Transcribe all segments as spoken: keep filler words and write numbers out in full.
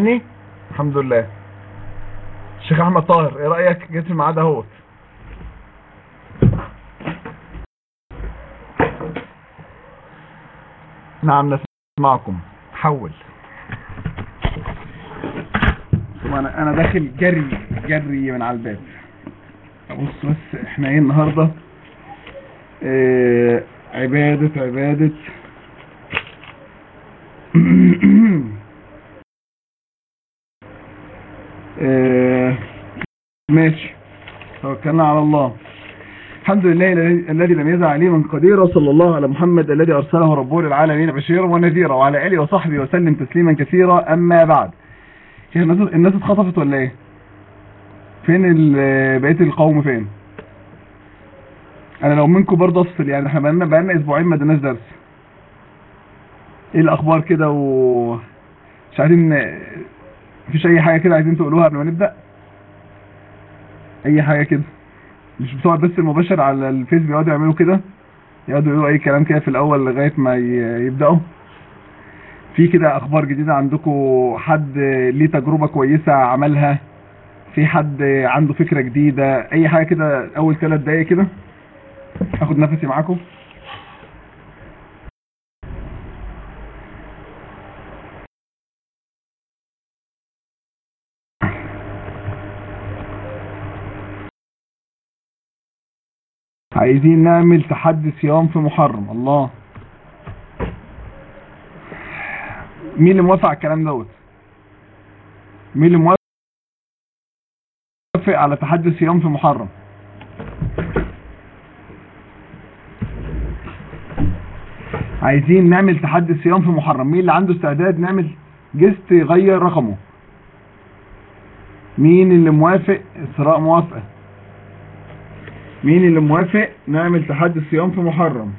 سامعني؟ الحمد لله. الشيخ احمد طاهر، ايه رايك؟ جيت في الميعاد اهوت. نعم نسمعكم. حول. انا انا داخل جري جري من على الباب. بص بس احنا ايه النهارده؟ اه عباده عباده اه ماشي، توكلنا على الله. الحمد لله الذي لم يزع عليه من قدير، وصلى الله على محمد الذي ارسله ربه للعالمين بشيرا ونذيرا، وعلى اله وصحبه وسلم تسليما كثيرا. اما بعد، الناس الناس اتخطفت ولا ايه؟ فين بقيه القوم؟ فين؟ انا لو منكم برضه افصل، يعني احنا بقالنا بقالنا اسبوعين ما اديناش درس. ايه الاخبار كده؟ و مش عايزين، مفيش اي حاجه كده عايزين تقولوها قبل ما نبدا؟ اي حاجه كده؟ مش بتوع بس المباشر على الفيس بيقعدوا يعملوا كده، يقعدوا يقولوا اي كلام كده في الاول لغايه ما يبداوا. في كده اخبار جديده عندكم؟ حد ليه تجربه كويسه عملها؟ في حد عنده فكره جديده؟ اي حاجه كده اول ثلاث دقايق كده اخد نفسي معاكم. عايزين نعمل تحدي صيام في محرم. الله، مين اللي موافق على الكلام دوت؟ مين اللي موافق على تحدي صيام في محرم؟ عايزين نعمل تحدي صيام في محرم. مين اللي عنده استعداد نعمل جست يغير رقمه؟ مين اللي موافق؟ اسراء موافقه. مين اللي موافق نعمل تحدي صيام في محرم؟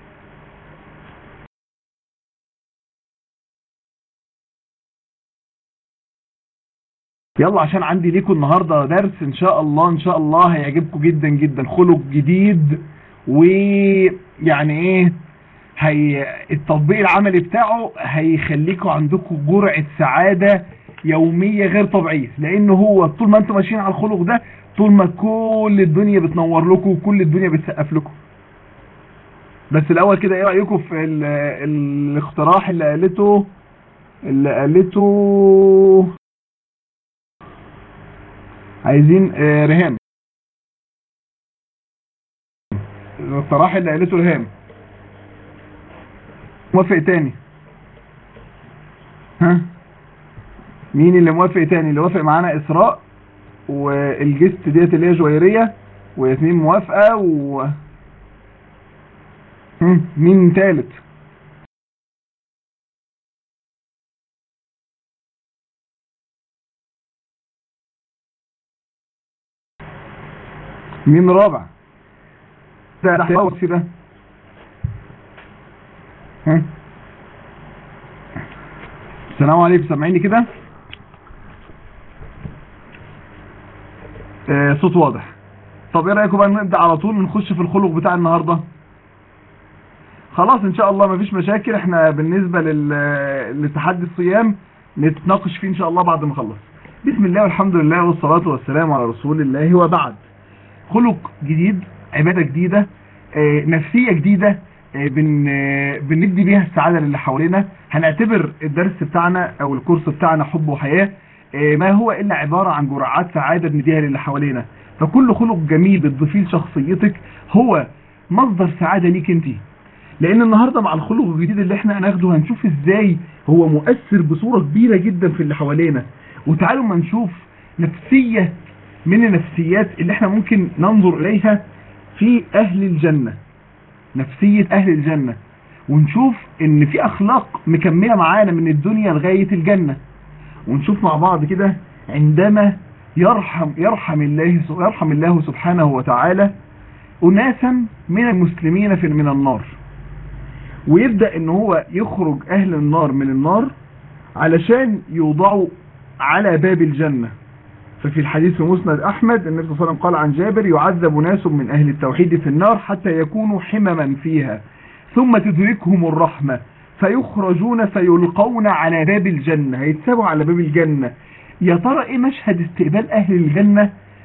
يلا عشان عندي ليكم النهارده درس ان شاء الله ان شاء الله هيعجبكم جدا جدا. خلق جديد، ويعني ايه، هي التطبيق العملي بتاعه هيخليكم عندكم جرعه سعاده يوميه غير طبيعيه، لان هو طول ما انتم ماشيين على الخلق ده طول ما كل الدنيا بتنور لكم وكل الدنيا بتسقف لكم. بس الاول كده، ايه رايكم في ال الاقتراح اللي قالته اللي قالته عايزين آه ريهام؟ الاقتراح اللي قالته ريهام. موافق تاني؟ ها، مين اللي موافق تاني؟ اللي وافق معانا اسراء، والجست ديت اللي هي جويريه، وياسمين موافقه، و مين تالت؟ مين رابع؟ ده ده ده ها، السلام عليكم، سامعيني كده؟ آه صوت واضح. طب ايه رايكم بقى نبدا على طول نخش في الخلق بتاع النهارده؟ خلاص ان شاء الله مفيش مشاكل. احنا بالنسبه للتحدي الصيام نتناقش فيه ان شاء الله بعد ما نخلص. بسم الله والحمد لله والصلاه والسلام على رسول الله، وبعد. خلق جديد، عباده جديده، آه نفسيه جديده، آه بن آه بندي بيها السعاده للي حوالينا. هنعتبر الدرس بتاعنا او الكورس بتاعنا حب وحياه آه ما هو الا عباره عن جرعات سعاده بنديها للي حوالينا. فكل خلق جميل بتضيفيه لشخصيتك هو مصدر سعاده ليك انت. لان النهارده مع الخلق الجديد اللي احنا هناخده هنشوف ازاي هو مؤثر بصوره كبيره جدا في اللي حوالينا. وتعالوا ما نشوف نفسيه من النفسيات اللي احنا ممكن ننظر اليها في اهل الجنه، نفسيه اهل الجنه، ونشوف ان في اخلاق مكمله معانا من الدنيا لغايه الجنه. ونشوف مع بعض كده عندما يرحم يرحم الله يرحم الله سبحانه وتعالى اناسا من المسلمين في من النار، ويبدأ ان هو يخرج اهل النار من النار علشان يوضعوا على باب الجنة. ففي الحديث في مسند احمد النبي صلى الله عليه وسلم قال عن جابر: يعذب ناس من اهل التوحيد في النار حتى يكونوا حمما فيها ثم تدركهم الرحمة فيخرجون فيلقون على باب الجنة، هيتسابوا على باب الجنة. يا ترى ايه مشهد استقبال اهل الجنة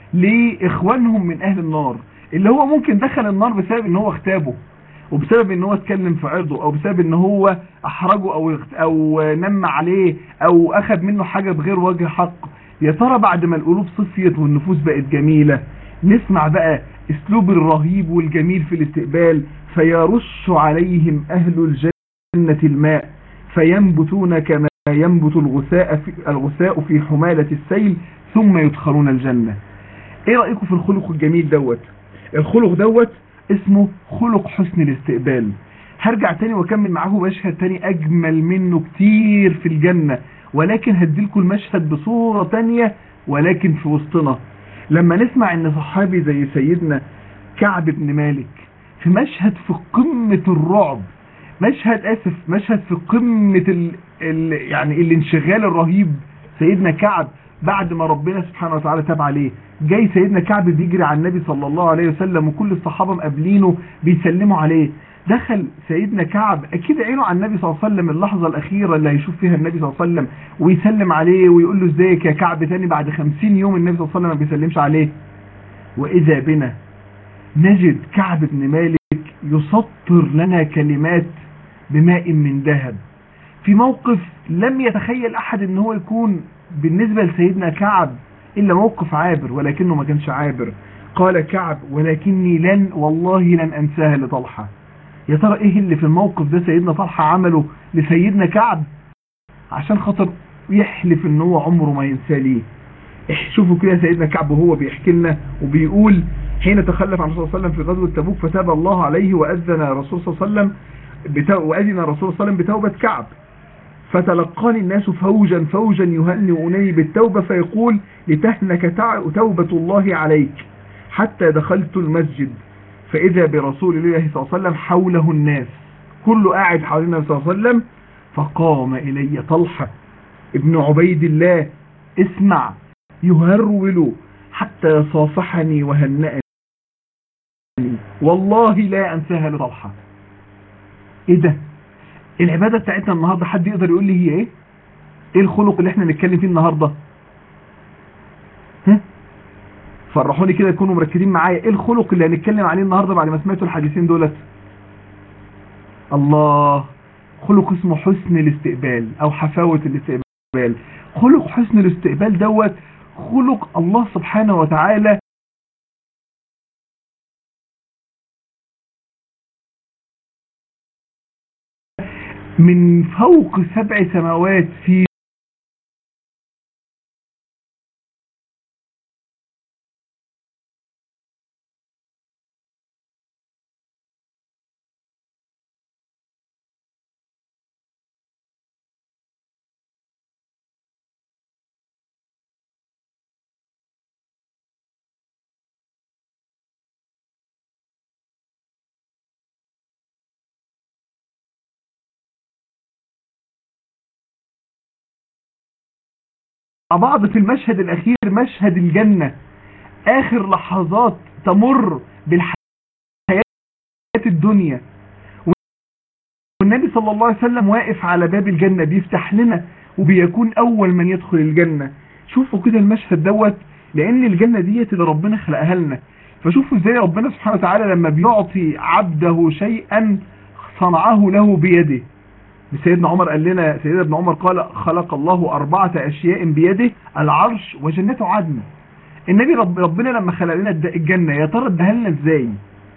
لاخوانهم من اهل النار، اللي هو ممكن دخل النار بسبب ان هو اغتابه، وبسبب ان هو اتكلم في عرضه، او بسبب ان هو احرجه، او او نم عليه، او اخذ منه حاجة بغير وجه حق. يا ترى بعد ما القلوب صفيت والنفوس بقت جميلة، نسمع بقى اسلوب الرهيب والجميل في الاستقبال: فيرش عليهم اهل الجنة الماء فينبتون كما ينبت الغثاء في, الغثاء في حمالة السيل ثم يدخلون الجنة. ايه رأيكم في الخلق الجميل دوت؟ الخلق دوت اسمه خلق حسن الاستقبال. هرجع تاني واكمل معاكم مشهد تاني اجمل منه كتير في الجنة، ولكن هديلكم المشهد بصورة تانية ولكن في وسطنا. لما نسمع ان صحابي زي سيدنا كعب بن مالك في مشهد في قمة الرعب، مشهد اسف مشهد في قمة ال... ال... يعني الانشغال الرهيب، سيدنا كعب بعد ما ربنا سبحانه وتعالى تاب عليه، جاي سيدنا كعب بيجري على النبي صلى الله عليه وسلم وكل الصحابة مقابلينه بيسلموا عليه. دخل سيدنا كعب اكيد عينه على النبي صلى الله عليه وسلم، اللحظة الاخيرة اللي هيشوف فيها النبي صلى الله عليه وسلم، ويسلم عليه ويقول له ازيك يا كعب تاني بعد خمسين يوم النبي صلى الله عليه وسلم ما بيسلمش عليه. واذا بنا نجد كعب بن مالك يسطر لنا كلمات بماء من ذهب في موقف لم يتخيل احد ان هو يكون بالنسبة لسيدنا كعب الا موقف عابر، ولكنه ما كانش عابر. قال كعب: ولكني لن والله لن انساها لطلحة. يا ترى ايه اللي في الموقف ده سيدنا طلحة عمله لسيدنا كعب عشان خاطر يحلف ان هو عمره ما ينساه ليه؟ شوفوا كده سيدنا كعب وهو بيحكي لنا وبيقول: حين تخلف عن الرسول صلى الله عليه وسلم في غزوة تبوك فتاب الله عليه وأذن الرسول صلى الله عليه وسلم وأذن الرسول صلى الله عليه وسلم بتوبة كعب، فتلقاني الناس فوجا فوجا يهنئونني بالتوبة، فيقول: لتهنك توبة الله عليك. حتى دخلت المسجد فإذا برسول الله صلى الله عليه وسلم حوله الناس، كله قاعد حوالين النبي صلى الله عليه وسلم. فقام إلي طلحة ابن عبيد الله اسمع يهرول حتى صافحني وهنأني، والله لا أنساها لطلحة. ايه ده؟ العبادة بتاعتنا النهاردة حد يقدر يقول لي هي ايه؟ ايه الخلق اللي احنا نتكلم فيه النهاردة؟ ها؟ فرحوني كده يكونوا مركزين معايا. ايه الخلق اللي هنتكلم عليه النهاردة بعد ما سمعتوا الحديثين دولت؟ الله، خلق اسمه حسن الاستقبال او حفاوة الاستقبال. خلق حسن الاستقبال دوت خلق الله سبحانه وتعالى من فوق سبع سماوات في بعض في المشهد الأخير، مشهد الجنة، آخر لحظات تمر بالحياة الدنيا، والنبي صلى الله عليه وسلم واقف على باب الجنة بيفتح لنا وبيكون أول من يدخل الجنة. شوفوا كده المشهد دوت، لأن الجنة ديت اللي ربنا خلقها لنا. فشوفوا ازاي ربنا سبحانه وتعالى لما بيعطي عبده شيئا صنعه له بيده. سيدنا عمر قال لنا، سيدنا ابن عمر قال: خلق الله أربعة أشياء بيده: العرش وجنة عدن. النبي رب ربنا لما خلق لنا الجنة يا ترى اداها لنا ازاي؟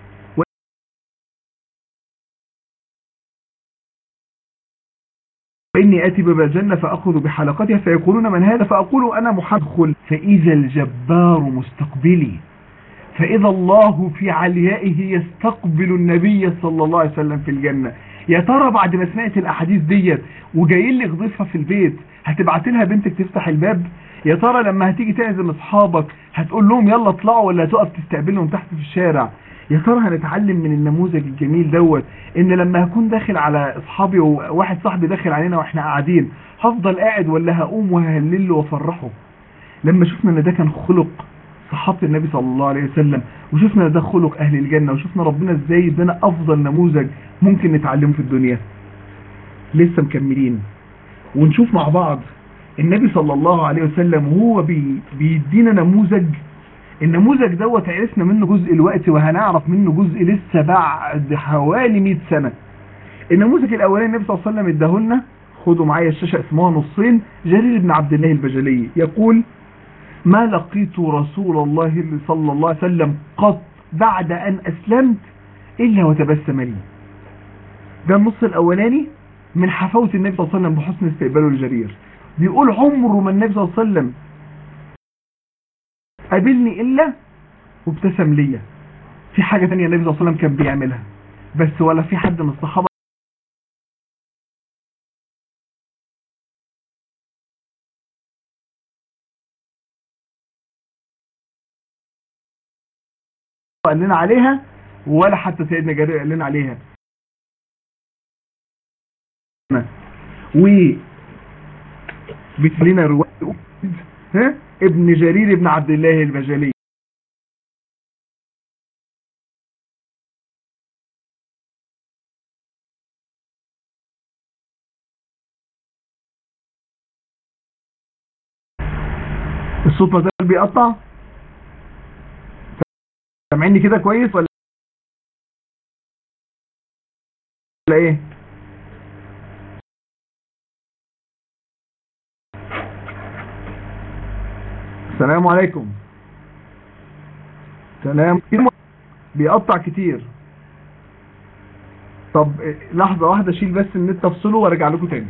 وإني آتي باب الجنة فأخذ بحلقتها فيقولون من هذا؟ فأقول أنا محدخل، فإذا الجبار مستقبلي، فإذا الله في عليائه يستقبل النبي صلى الله عليه وسلم في الجنة. يا ترى بعد ما سمعت الأحاديث ديت وجايين لك ضيفها في البيت هتبعت لها بنتك تفتح الباب؟ يا ترى لما هتيجي تعزم أصحابك هتقول لهم يلا اطلعوا، ولا هتقف تستقبلهم تحت في الشارع؟ يا ترى هنتعلم من النموذج الجميل دوت ان لما هكون داخل على اصحابي وواحد صاحبي داخل علينا واحنا قاعدين هفضل قاعد ولا هقوم وههلله وافرحه؟ لما شفنا ان ده كان خلق صحابة النبي صلى الله عليه وسلم، وشفنا ان ده خلق اهل الجنة، وشفنا ربنا ازاي ادانا افضل نموذج ممكن نتعلمه في الدنيا. لسه مكملين ونشوف مع بعض النبي صلى الله عليه وسلم وهو بي بيدينا نموذج. النموذج دوت عرفنا منه جزء الوقت وهنعرف منه جزء لسه بعد حوالي مئة سنة. النموذج الاولاني النبي صلى الله عليه وسلم اداهولنا، خدوا معايا الشاشة اسمها نصين. جرير بن عبد الله البجلي يقول: ما لقيت رسول الله صلى الله عليه وسلم قط بعد ان اسلمت الا وتبسم لي. ده النص الاولاني من حفاوة النبي صلى الله عليه وسلم بحسن استقباله لجرير. بيقول عمره ما النبي صلى الله عليه وسلم قابلني الا وابتسم ليا. في حاجة تانية النبي صلى الله عليه وسلم كان بيعملها بس ولا في حد من الصحابة قال لنا عليها، ولا حتى سيدنا جرير قال لنا عليها. و بتلنا رواية ها ابن جرير ابن عبد الله البجلي. الصوت ما زال بيقطع؟ سامعيني كده كويس ولا ايه؟ السلام عليكم. سلام. بيقطع كتير. طب لحظة واحدة اشيل بس النت افصله وارجع لكم تاني.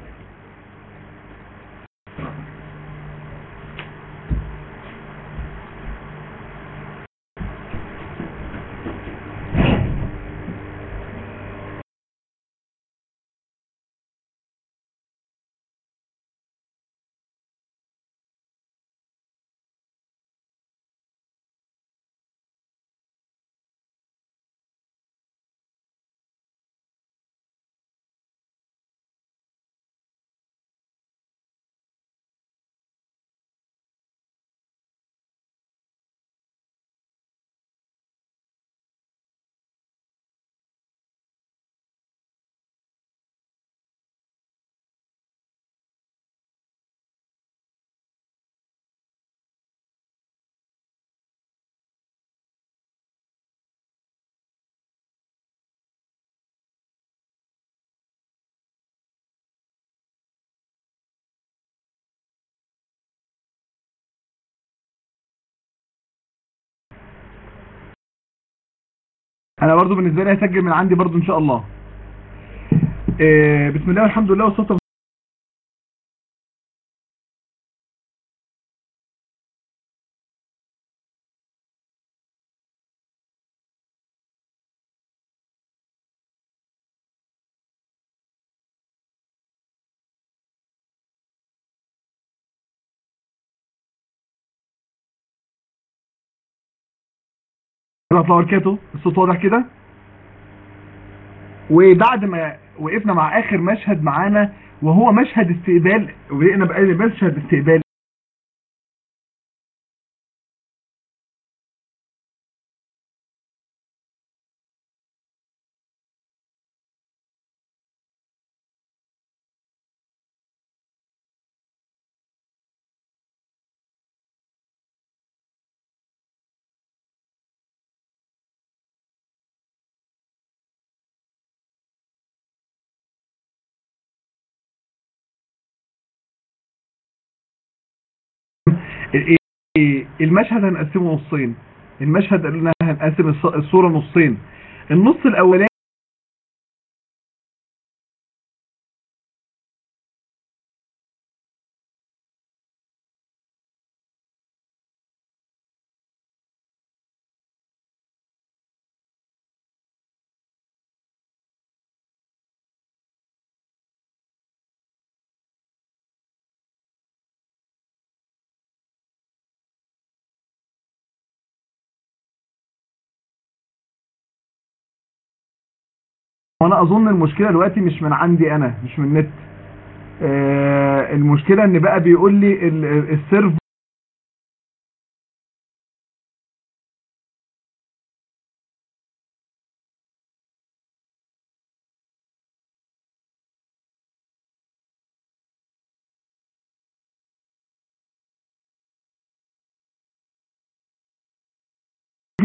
انا برضو بالنسبة لي هسجل من عندي برضو ان شاء الله. إيه بسم الله والحمد لله والصلاة ورحمة الله وبركاته. الصوت واضح كده؟ وبعد ما وقفنا مع اخر مشهد معانا وهو مشهد استقبال، وبقينا بقى مشهد استقبال المشهد هنقسمه نصين. المشهد قلنا هنقسم الصورة نصين. النص الاولاني وانا اظن المشكلة دلوقتي مش من عندي انا، مش من النت. آه المشكلة ان بقى بيقول لي السيرفر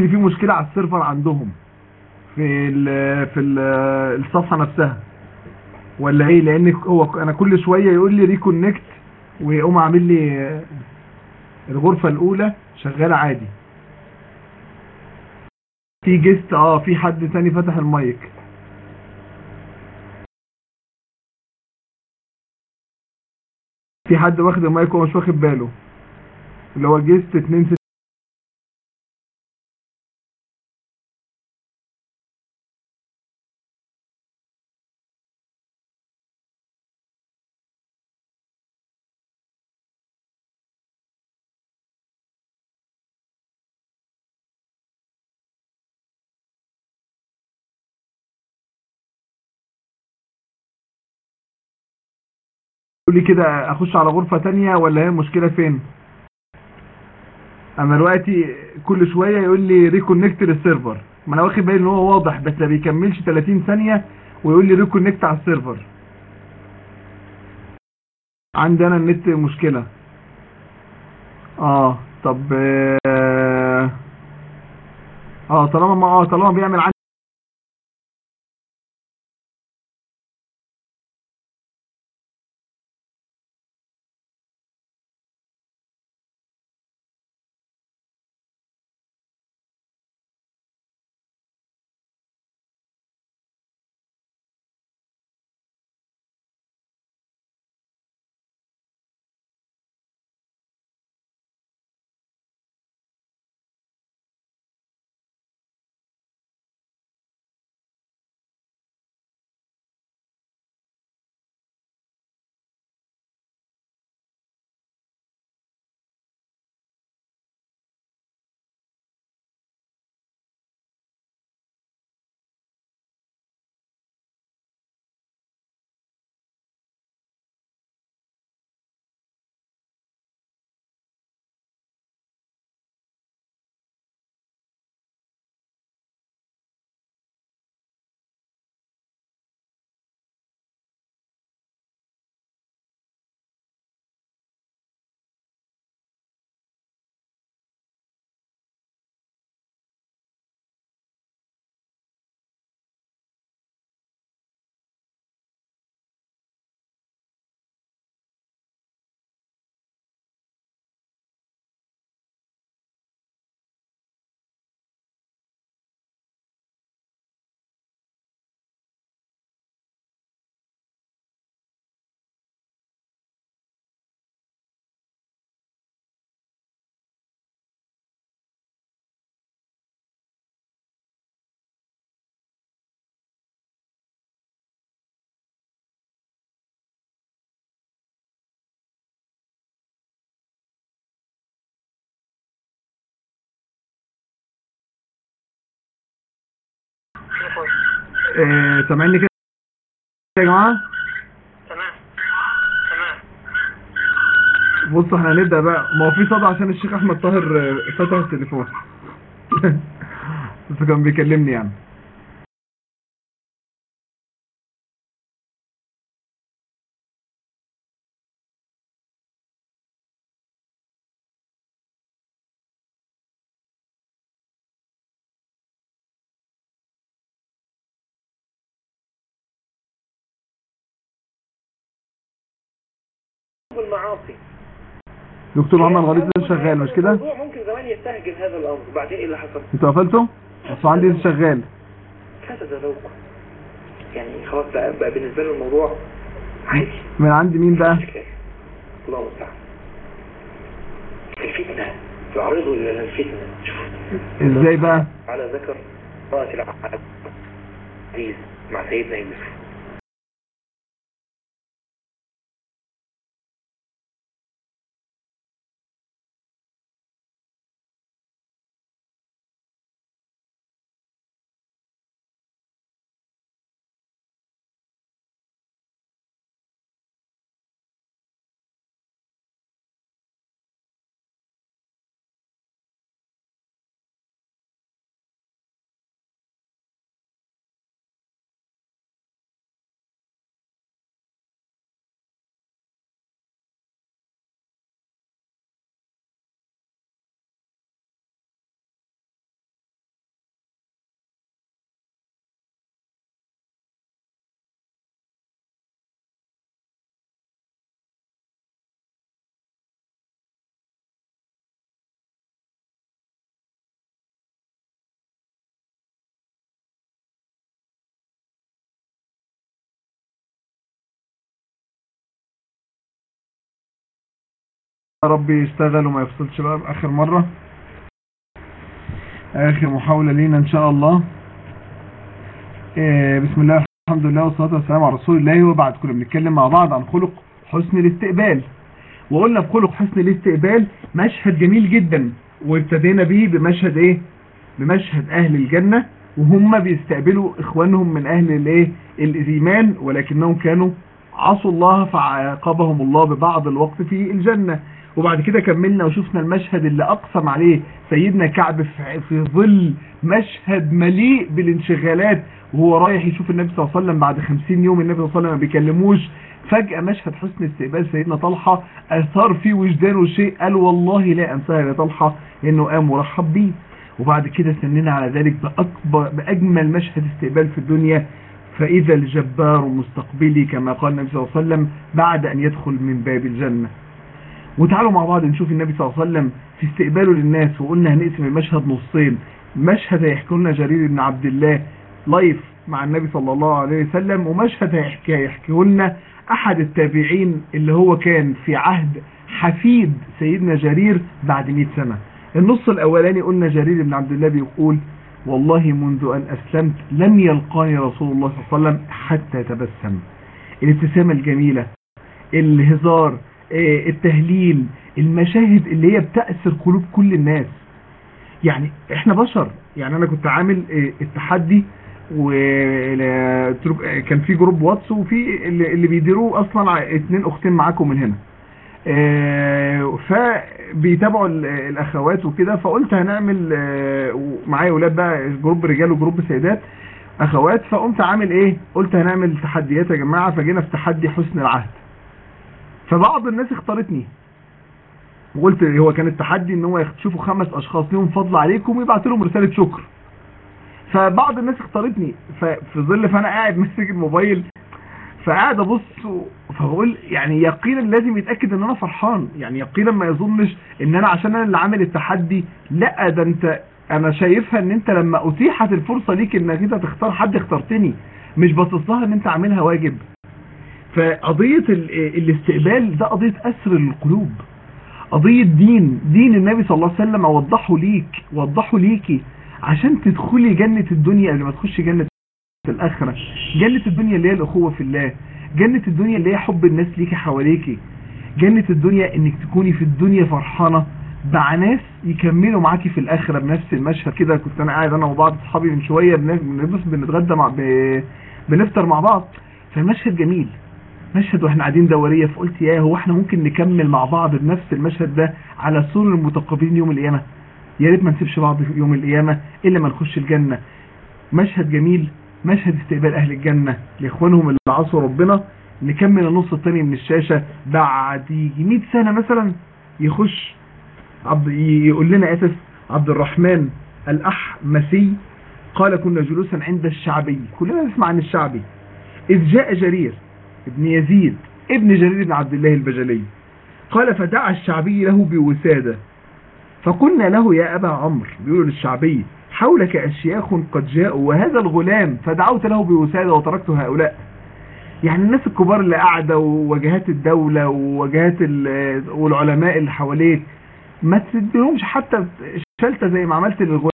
لي في مشكله على السيرفر عندهم في ال في ال الصفحه نفسها ولا ايه؟ لان هو انا كل شويه يقول لي ريكونكت ويقوم عامل لي الغرفه الاولى شغاله عادي. في جيست، اه في حد تاني فتح المايك. في حد واخد المايك وهو مش واخد باله، اللي هو جيست اتنين ستة. يقول لي كده اخش على غرفه تانية ولا هي المشكله فين؟ انا دلوقتي كل شويه يقول لي ريكونكت للسيرفر، ما انا واخد بالي ان هو واضح بس ما بيكملش ثلاثين ثانيه ويقول لي ريكونكت على السيرفر. عندي انا النت مشكله. اه طب اه آه، طالما ما اه طالما بيعمل عندي. آه سامعني كده يا جماعه؟ تمام تمام. بصوا احنا هنبدا بقى، ما هو في صدى عشان الشيخ احمد طاهر آه، فتح التليفون. بس كان بيكلمني يعني. بالمعاصي. دكتور محمد غليظ لسه شغال مش كده؟ الموضوع ممكن زمان يستهجن هذا الامر، وبعدين ايه اللي حصل؟ انتوا قفلتوا؟ بس عندي لسه شغال. فسد ذوقه. يعني خلاص بقى, بقى بالنسبه له الموضوع عادي. من عند مين بقى؟ الله المستعان. الفتنه يعرضوا الى الفتنه. شوف ازاي بقى؟ على ذكر قاتل العزيز مع سيدنا يوسف. رب يشتغل وما يفصلش بقى بآخر مرة، آخر محاولة لينا إن شاء الله. إيه بسم الله الحمد لله والصلاة والسلام على رسول الله. وبعد كنا بنتكلم مع بعض عن خلق حسن الاستقبال، وقلنا في خلق حسن الاستقبال مشهد جميل جدا، وابتدينا بيه بمشهد ايه؟ بمشهد اهل الجنة وهم بيستقبلوا اخوانهم من اهل الايه؟ الايمان، ولكنهم كانوا عصوا الله فعاقبهم الله ببعض الوقت في الجنة. وبعد كده كملنا وشفنا المشهد اللي اقسم عليه سيدنا كعب في ظل مشهد مليء بالانشغالات، وهو رايح يشوف النبي صلى الله عليه وسلم بعد خمسين يوم النبي صلى الله عليه وسلم ما بيكلموش. فجأة مشهد حسن استقبال سيدنا طلحة اثار في وجدانه شيء، قال والله لا انساها يا طلحة، انه قام ورحب بيه. وبعد كده سننا على ذلك بأكبر بأجمل مشهد استقبال في الدنيا، فإذا الجبار مستقبلي كما قال النبي صلى الله عليه وسلم بعد أن يدخل من باب الجنة. وتعالوا مع بعض نشوف النبي صلى الله عليه وسلم في استقباله للناس. وقلنا هنقسم المشهد نصين، مشهد هيحكي لنا جرير بن عبد الله لايف مع النبي صلى الله عليه وسلم، ومشهد هيحكي هيحكي لنا أحد التابعين اللي هو كان في عهد حفيد سيدنا جرير بعد مئة سنة. النص الأولاني قلنا جرير بن عبد الله بيقول والله منذ أن أسلمت لم يلقاني رسول الله صلى الله عليه وسلم حتى تبسم. الابتسامة الجميلة، الهزار، التهليل، المشاهد اللي هي بتأثر قلوب كل الناس. يعني احنا بشر، يعني انا كنت عامل التحدي وكان في جروب واتس وفي اللي بيديروه اصلا اتنين اختين معاكم من هنا، فبيتابعوا الاخوات وكده، فقلت هنعمل معايا ولاد بقى جروب رجال وجروب سيدات اخوات، فقمت عامل ايه، قلت هنعمل تحديات يا جماعة. فجينا في تحدي حسن العهد، فبعض الناس اختارتني وقلت هو كان التحدي ان هو يشوفوا خمس اشخاص لهم فضل عليكم ويبعتوا لهم رسالة شكر. فبعض الناس اختارتني، ففي ظل فانا قاعد ماسك الموبايل فقاعد ابص، فبقول يعني يقينا لازم يتاكد ان انا فرحان، يعني يقينا ما يظنش ان انا عشان انا اللي عامل التحدي، لا ده انت انا شايفها ان انت لما اتيحت الفرصه ليك انك انت تختار حد اخترتني، مش باصص لها ان انت عاملها واجب. فقضيه الاستقبال ده قضيه اسر القلوب، قضيه دين دين النبي صلى الله عليه وسلم اوضحه ليك وضحه ليكي عشان تدخلي جنه الدنيا قبل ما تخشي جنه الآخرة. جنة الدنيا اللي هي الأخوة في الله، جنة الدنيا اللي هي حب الناس ليكي حواليكي، جنة الدنيا انك تكوني في الدنيا فرحانة مع ناس يكملوا معاكي في الآخرة بنفس المشهد كده. كنت انا قاعد انا وبعض اصحابي من شوية بنبص بنتغدى مع ب... بنفطر مع بعض، فالمشهد جميل، مشهد واحنا قاعدين دورية، فقلت يا هو احنا ممكن نكمل مع بعض بنفس المشهد ده على سرر المتقابلين يوم القيامة. يا ريت ما نسيبش بعض يوم القيامة الا ما نخش الجنة. مشهد جميل، مشهد استقبال اهل الجنة لاخوانهم اللي عصوا ربنا. نكمل النص الثاني من الشاشة بعد يجي مئة سنة مثلا، يخش عبد يقول لنا اسف عبد الرحمن الأحمسي قال كنا جلوسا عند الشعبي، كلنا نسمع عن الشعبي، إذ جاء جرير ابن يزيد ابن جرير بن عبد الله البجلي، قال فدعا الشعبي له بوسادة، فقلنا له يا أبا عمرو، بيقولوا للشعبي حولك أشياخ قد جاءوا وهذا الغلام، فدعوت له بوسادة وتركت هؤلاء. يعني الناس الكبار اللي قاعدة ووجهات الدولة ووجهات والعلماء اللي حواليك ما تديهمش حتى شلتة زي ما عملت للغلام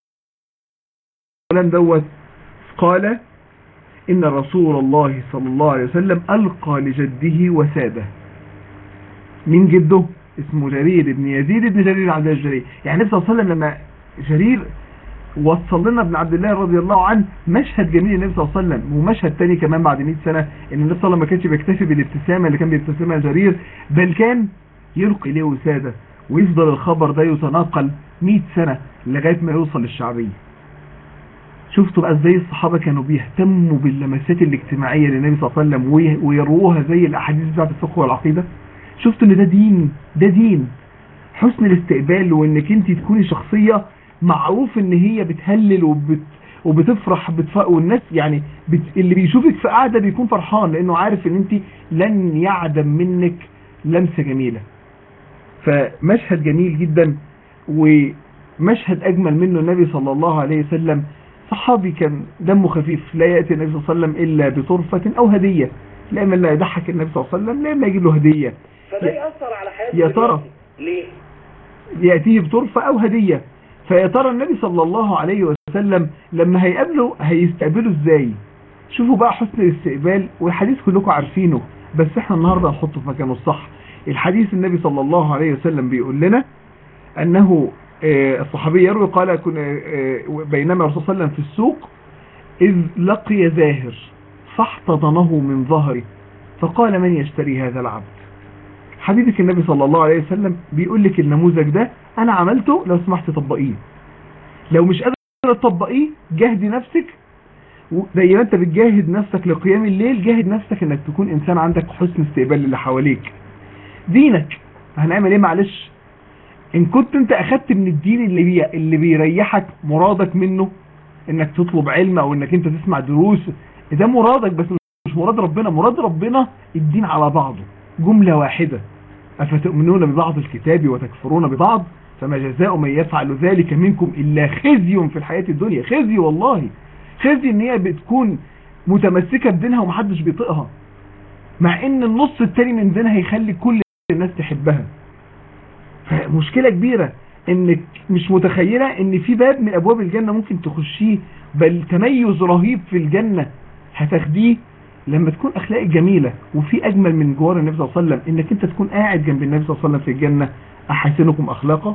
دوت. قال إن رسول الله صلى الله عليه وسلم ألقى لجده وسادة. من جده اسمه جرير بن يزيد بن جرير عبد الجرير. يعني النبي صلى الله عليه وسلم لما جرير وصل لنا ابن عبد الله رضي الله عنه مشهد جميل النبي صلى الله عليه وسلم، ومشهد تاني كمان بعد مئة سنة ان النبي صلى الله عليه وسلم ما كانش بيكتفي بالابتسامة اللي كان بيبتسمها جرير، بل كان يلقي له وسادة، ويفضل الخبر ده يتناقل مئة سنة لغاية ما يوصل للشعبية. شفتوا بقى ازاي الصحابة كانوا بيهتموا باللمسات الاجتماعية للنبي صلى الله عليه وسلم ويروها زي الاحاديث بتاعت الفقه والعقيدة. شفتوا ان ده دين، ده دين حسن الاستقبال، وانك انت تكوني شخصية معروف ان هي بتهلل وبت وبتفرح بتف... والناس يعني بت... اللي بيشوفك في قاعدة بيكون فرحان لانه عارف ان انت لن يعدم منك لمسة جميلة. فمشهد جميل جدا، ومشهد اجمل منه النبي صلى الله عليه وسلم. صحابي كان دمه خفيف، لا يأتي النبي صلى الله عليه وسلم الا بطرفة او هدية، لا اما لا يضحك النبي صلى الله عليه وسلم لا اما يجيب له هدية. فده يأثر على حياته يا ترى ليه؟ يأتيه بطرفة أو هدية. فيا ترى النبي صلى الله عليه وسلم لما هيقابله هيستقبله ازاي؟ شوفوا بقى حسن الاستقبال، والحديث كلكم عارفينه بس احنا النهاردة هنحطه في مكانه الصح. الحديث النبي صلى الله عليه وسلم بيقول لنا أنه الصحابي يروي قال كنا بينما الرسول صلى الله عليه وسلم في السوق إذ لقي زاهر فاحتضنه من ظهره فقال من يشتري هذا العبد. حبيبك النبي صلى الله عليه وسلم بيقول لك النموذج ده أنا عملته، لو سمحت طبقيه، لو مش قادر تطبقيه جاهدي نفسك زي ما انت بتجاهد نفسك لقيام الليل، جاهد نفسك انك تكون انسان عندك حسن استقبال للي حواليك. دينك هنعمل ايه معلش؟ ان كنت انت اخدت من الدين اللي بي... اللي بيريحك مرادك منه انك تطلب علم او انك انت تسمع دروس، ده مرادك بس مش مراد ربنا. مراد ربنا الدين على بعضه جملة واحدة، افتؤمنون ببعض الكتاب وتكفرون ببعض فما جزاء من يفعل ذلك منكم الا خزي في الحياة الدنيا. خزي والله، خزي ان هي بتكون متمسكة بدينها ومحدش بيطيقها، مع ان النص التاني من دينها يخلي كل الناس تحبها. فمشكلة كبيرة انك مش متخيلة ان في باب من ابواب الجنة ممكن تخشيه، بل تميز رهيب في الجنة هتاخديه لما تكون اخلاقك جميلة. وفي اجمل من جوار النبي صلى الله عليه وسلم انك انت تكون قاعد جنب النبي صلى الله عليه وسلم في الجنة، احسنكم اخلاقا.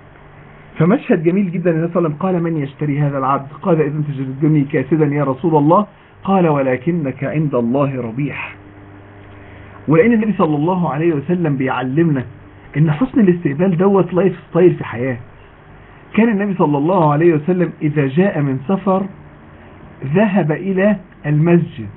فمشهد جميل جدا. النبي صلى الله عليه وسلم قال من يشتري هذا العبد؟ قال اذا تجدني كاسدا يا رسول الله. قال ولكنك عند الله ربيح. ولان النبي صلى الله عليه وسلم بيعلمنا ان حسن الاستقبال دوت لايف ستايل في حياة. كان النبي صلى الله عليه وسلم اذا جاء من سفر ذهب الى المسجد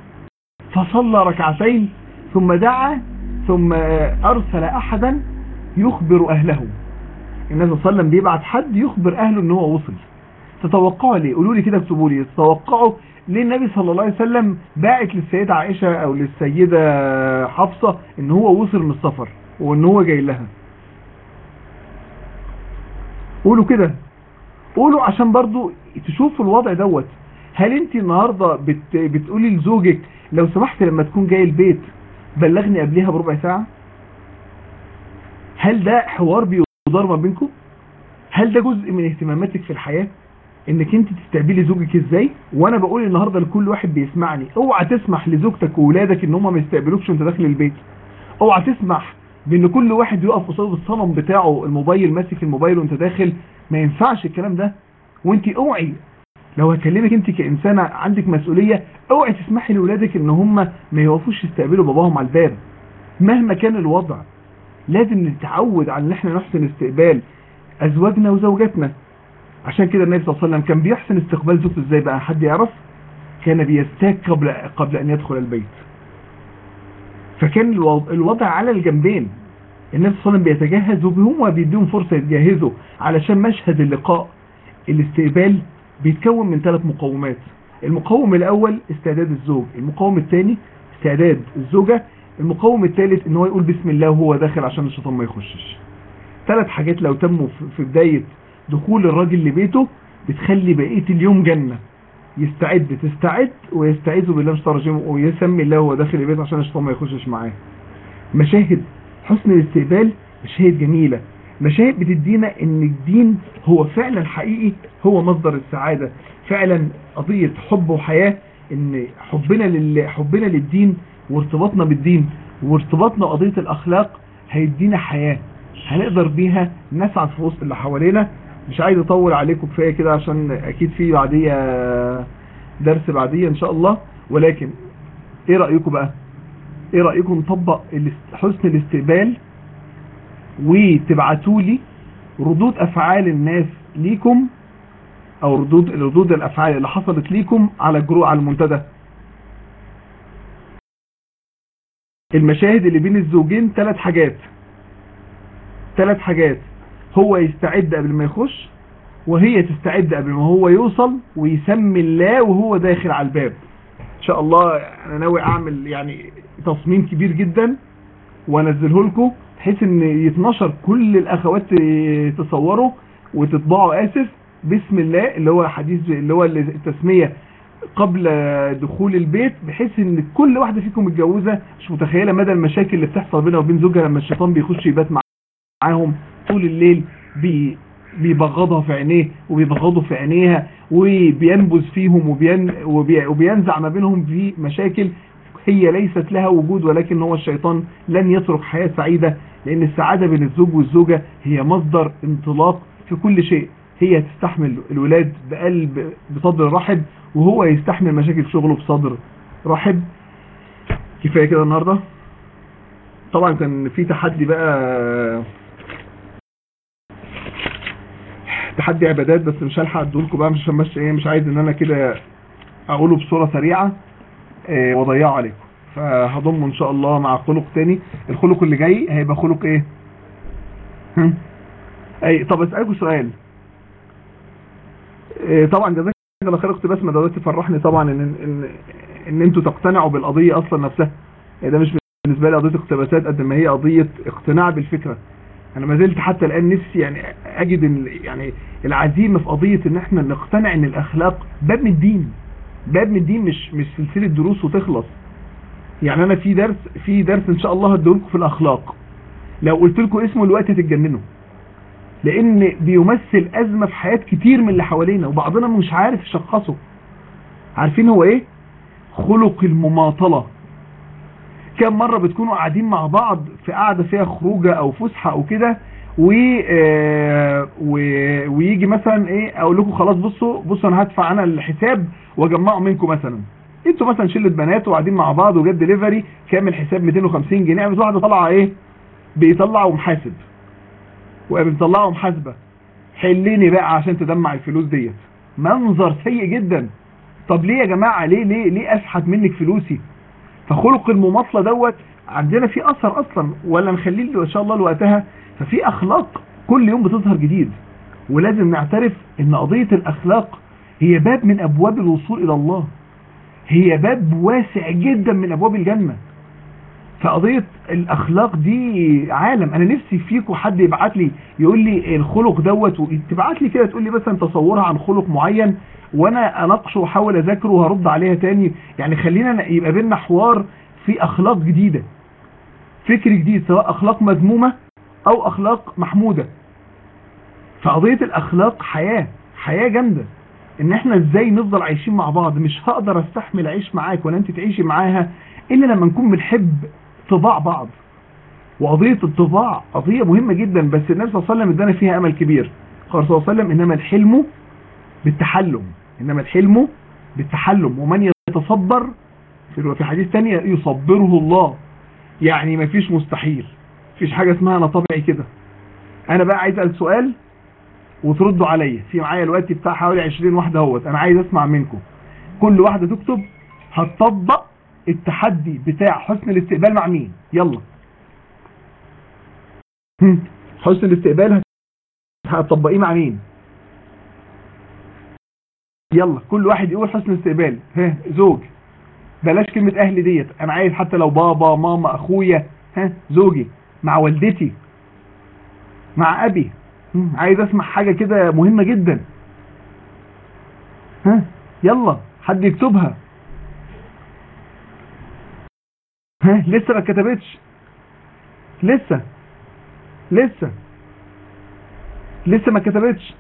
فصلى ركعتين ثم دعا ثم ارسل احدا يخبر اهله. النبي صلى الله عليه وسلم بيبعت حد يخبر اهله ان هو وصل. تتوقعوا ليه؟ قولوا لي كده، اكتبوا لي، تتوقعوا ليه النبي صلى الله عليه وسلم باعت للسيدة عائشة او للسيدة حفصة ان هو وصل من السفر وان هو جاي لها؟ قولوا كده، قولوا عشان برضو تشوفوا الوضع دوت. هل انت النهاردة بت بتقولي لزوجك لو سمحت لما تكون جاي البيت بلغني قبلها بربع ساعة؟ هل ده حوار بيدار ما بينكم؟ هل ده جزء من اهتماماتك في الحياة انك انت تستقبلي زوجك ازاي؟ وانا بقول النهاردة لكل واحد بيسمعني، اوعى تسمح لزوجتك وولادك ان هم ما يستقبلوكش وانت داخل البيت. اوعى تسمح بان كل واحد يقف قصاد الصنم بتاعه الموبايل، ماسك الموبايل وانت داخل. ما ينفعش الكلام ده. وانت اوعي لو هكلمك انت كإنسانة عندك مسؤولية، اوعي تسمحي لولادك ان هم ما يوقفوش يستقبلوا باباهم على الباب مهما كان الوضع. لازم نتعود على ان احنا نحسن استقبال ازواجنا وزوجاتنا. عشان كده النبي صلى الله عليه وسلم كان بيحسن استقبال زوجته ازاي بقى؟ حد يعرف؟ كان بيستاك قبل قبل ان يدخل البيت. فكان الوضع على الجنبين. النبي صلى الله عليه وسلم بيتجهز وهم بيديهم فرصة يتجهزوا علشان مشهد اللقاء. الاستقبال بيتكون من ثلاث مقومات. المقوم الاول استعداد الزوج، المقوم الثاني استعداد الزوجة، المقوم الثالث ان هو يقول بسم الله وهو داخل عشان الشيطان ما يخشش. ثلاث حاجات لو تموا في بداية دخول الراجل لبيته بتخلي بقية اليوم جنة. يستعد تستعد ويستعيذ بالله من الشيطان الرجيم ويسمي الله وهو داخل البيت عشان الشيطان ما يخشش معاه. مشاهد حسن الاستقبال مشاهد جميلة، مشاهد بتدينا ان الدين هو فعلا حقيقي، هو مصدر السعادة. فعلا قضية حب وحياة، ان حبنا لل... حبنا للدين وارتباطنا بالدين وارتباطنا قضية الاخلاق هيدينا حياة هنقدر بيها نسعد في وسط اللي حوالينا. مش عايز اطول عليكم، كفايه كده عشان اكيد في بعديه درس بعديه ان شاء الله. ولكن ايه رايكم بقى؟ ايه رايكم نطبق حسن الاستقبال وتبعتوا لي ردود افعال الناس ليكم، او ردود ردود الافعال اللي حصلت ليكم على الجروب على المنتدى؟ المشاهد اللي بين الزوجين ثلاث حاجات ثلاث حاجات هو يستعد قبل ما يخش، وهي تستعد قبل ما هو يوصل، ويسمي الله وهو داخل على الباب. ان شاء الله انا ناوي اعمل يعني تصميم كبير جدا وانزله لكم بحيث ان يتنشر كل الاخوات تصوروا وتطبعوا اسف بسم الله اللي هو حديث اللي هو التسمية قبل دخول البيت، بحيث ان كل واحدة فيكم متجوزة مش متخيلة مدى المشاكل اللي بتحصل بينها وبين زوجها لما الشيطان بيخش يبات معاهم طول الليل، بي بيبغضها في عينيه وبيبغضوا في عينيها وبينبذ فيهم وبين وبي وبينزع ما بينهم في مشاكل هي ليست لها وجود، ولكن هو الشيطان لن يترك حياة سعيدة، لأن السعادة بين الزوج والزوجة هي مصدر انطلاق في كل شيء. هي تستحمل الولاد بقلب بصدر رحب، وهو يستحمل مشاكل شغله بصدر رحب. كفاية كده النهاردة. طبعا كان في تحدي بقى، تحدي عبادات، بس مش هلحق ادولكم بقى، مش مش ايه مش عايز ان انا كده اقوله بصورة سريعة إيه واضيعه عليكم، فهضمه ان شاء الله مع خلق تاني. الخلق اللي جاي هيبقى خلق ايه؟ هم؟ اي طب اسالكم سؤال. إيه طبعا جزاك الله خير اختي بسمه، دلوقتي فرحني طبعا ان ان ان انتوا تقتنعوا بالقضيه اصلا نفسها. ده مش بالنسبه لي قضيه اقتباسات قد ما هي قضيه اقتناع بالفكره. انا ما زلت حتى الان نفسي يعني اجد يعني العزيمه في قضيه ان احنا نقتنع ان الاخلاق باب من الدين، باب من الدين، مش مش سلسله دروس وتخلص. يعني انا في درس في درس ان شاء الله هديهولكم في الاخلاق، لو قلت لكم اسمه دلوقتي هتتجننوا، لان بيمثل ازمه في حياه كتير من اللي حوالينا وبعضنا مش عارف يشخصه. عارفين هو ايه؟ خلق المماطله. كم مره بتكونوا قاعدين مع بعض في قاعده فيها خروجه او فسحه او كده، و... آه... و... ويجي مثلا ايه اقول لكم خلاص بصوا بصوا انا هدفع انا الحساب واجمعه منكم، مثلا انتوا مثلا شله بنات وقاعدين مع بعض وجد ديليفري كامل حساب مئتين وخمسين جنيه، قامت واحده طالعه ايه بيطلعوا محاسب وبيطلعوا محاسبه، حليني بقى عشان تدمع الفلوس ديت. منظر سيء جدا. طب ليه يا جماعه؟ ليه ليه ليه اسحت منك فلوسي؟ فخلق المماطله دوت عندنا في اثر اصلا، ولا نخليه ان شاء الله لوقتها. ففي اخلاق كل يوم بتظهر جديد، ولازم نعترف ان قضيه الاخلاق هي باب من ابواب الوصول الى الله، هي باب واسع جدا من ابواب الجنه. فقضيه الاخلاق دي عالم. انا نفسي فيكم حد يبعت لي يقول لي الخلق دوت، وتبعت لي كده تقول لي مثلا تصورها عن خلق معين وانا اناقشه واحاول اذاكره وهرد عليها تاني. يعني خلينا يبقى بيننا حوار في اخلاق جديده، فكر جديد، سواء اخلاق مذمومه او اخلاق محموده. فقضيه الاخلاق حياه حياه جامده، ان احنا ازاي نفضل عايشين مع بعض. مش هقدر استحمل اعيش معاك ولا انت تعيشي معاها الا لما نكون بنحب طباع بعض. وقضيه الطباع قضيه مهمه جدا، بس النبي صلى الله عليه وسلم ادانا فيها امل كبير. قال صلى الله عليه وسلم انما الحلم بالتحلم، انما الحلم بالتحلم، ومن يتصبر في حديث ثاني يصبره الله. يعني مفيش مستحيل، مفيش حاجه اسمها انا طبيعي كده. انا بقى عايز اسال سؤال وتردوا عليا. في معايا دلوقتي بتاع حوالي عشرين واحده اهوت، انا عايز اسمع منكم. كل واحده تكتب هتطبق التحدي بتاع حسن الاستقبال مع مين. يلا. حسن الاستقبال هتطبقيه مع مين؟ يلا كل واحد يقول حسن استقبال. ها زوج، بلاش كلمة اهلي ديت، انا عايز حتى لو بابا ماما اخويا. ها زوجي، مع والدتي، مع ابي. عايز اسمع حاجة كده مهمة جدا. ها يلا حد يكتبها. ها لسه ما كتبتش، لسه لسه لسه ما كتبتش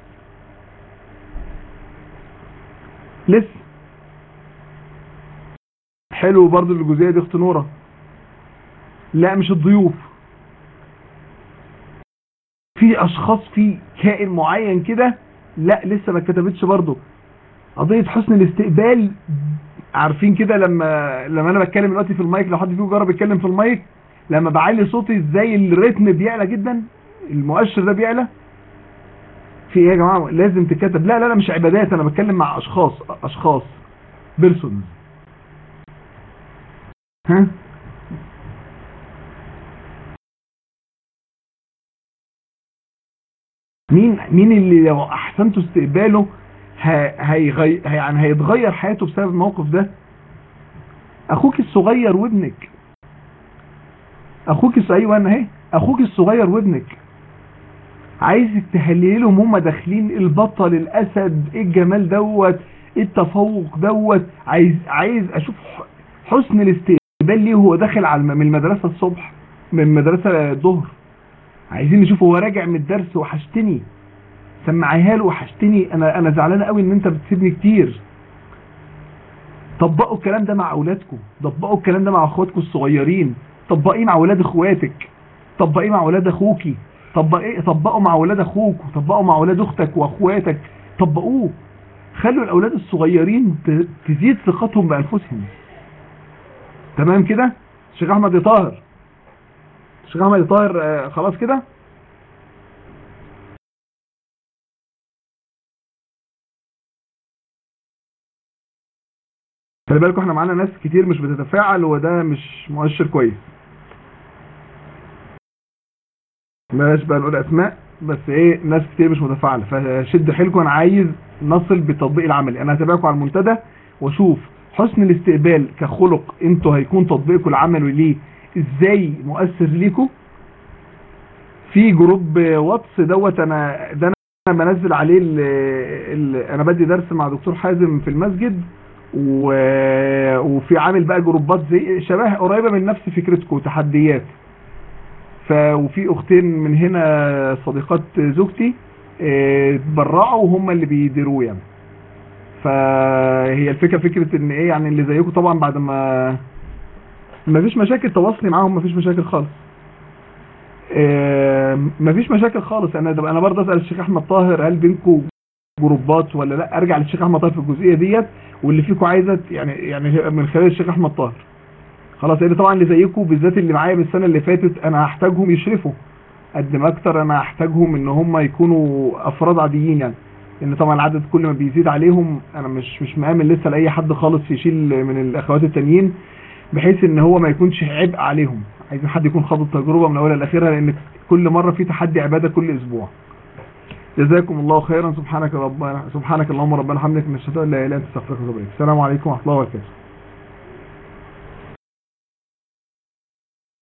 لسه. حلو برضو الجزئيه دي اخت نوره. لا مش الضيوف، في اشخاص في كائن معين كده. لا لسه ما كتبتش برضو. قضيه حسن الاستقبال، عارفين كده لما لما انا بتكلم دلوقتي في المايك، لو حد فيكم جرب يتكلم في المايك لما بعلي صوتي ازاي الريتم بيعلى جدا، المؤشر ده بيعلى. في ايه يا جماعه؟ لازم تكتب. لا لا لا مش عبادات، انا بتكلم مع اشخاص اشخاص بيرسونز. ها مين مين اللي لو احسنتوا استقباله هيغير يعني هيتغير حياته بسبب الموقف ده؟ اخوك الصغير وابنك. اخوك ايوه انا اهي، اخوك الصغير وابنك. عايزك تهللي لهم هم داخلين البطل الاسد، ايه الجمال دوت، التفوق دوت عايز عايز اشوف حسن الاستقبال ليه وهو داخل على من المدرسه الصبح، من المدرسه الظهر. عايزين نشوف هو راجع من الدرس وحشتني، سمعيها له وحشتني، انا انا زعلانه قوي ان انت بتسيبني كتير. طبقوا الكلام ده مع اولادكم، طبقوا الكلام ده مع اخواتكم الصغيرين، طبقيه مع اولاد اخواتك، طبقيه مع اولاد اخوكي، طبقيه طبقوا مع اولاد اخوك، وطبقوا مع اولاد اختك واخواتك، طبقوه. خلوا الاولاد الصغيرين تزيد ثقتهم بانفسهم. تمام كده؟ الشيخ احمد يا طاهر، الشيخ احمد يا طاهر آه خلاص كده؟ خلي بالكم احنا معانا ناس كتير مش بتتفاعل، وده مش مؤشر كويس. بلاش بقى نقول اسماء، بس ايه ناس كتير مش متفاعله، فشد حيلكم. انا عايز نصل بالتطبيق العملي. انا هتابعكم على المنتدى واشوف حسن الاستقبال كخلق انتوا هيكون تطبيقكم العملي ليه ازاي مؤثر ليكم. في جروب واتس دوت انا ده انا بنزل عليه ال ال انا بدي درس مع دكتور حازم في المسجد، وفي عامل بقى جروبات زي شبه قريبه من نفس فكرتكم، تحديات. ف وفي اختين من هنا صديقات زوجتي اتبرعوا وهم اللي بيديروه يعني. فهي الفكره فكره ان ايه يعني اللي زيكم طبعا بعد ما ما فيش مشاكل تواصلي معاهم، ما فيش مشاكل خالص، ما فيش مشاكل خالص. انا انا برضه اسال الشيخ احمد طاهر هل بينكم جروبات ولا لا؟ ارجع للشيخ احمد طاهر في الجزئيه ديت، واللي فيكم عايزه يعني يعني من خلال الشيخ احمد طاهر خلاص. لان طبعا اللي زيكم بالذات اللي معايا من السنه اللي فاتت انا هحتاجهم يشرفوا قد ما اكتر انا هحتاجهم ان هم يكونوا افراد عاديين يعني، لان طبعا العدد كل ما بيزيد عليهم انا مش مش مآمن لسه لاي حد خالص يشيل من الاخوات التانيين، بحيث ان هو ما يكونش عبء عليهم. عايزين حد يكون خاض التجربه من اولها لاخرها، لان كل مره في تحدي عباده كل اسبوع. جزاكم الله خيرا. سبحانك ربنا سبحانك اللهم ربنا وبحمدك، نشهد ان لا اله الا انت، نستغفرك ونتوب اليك. السلام عليكم ورحمه الله وبركاته.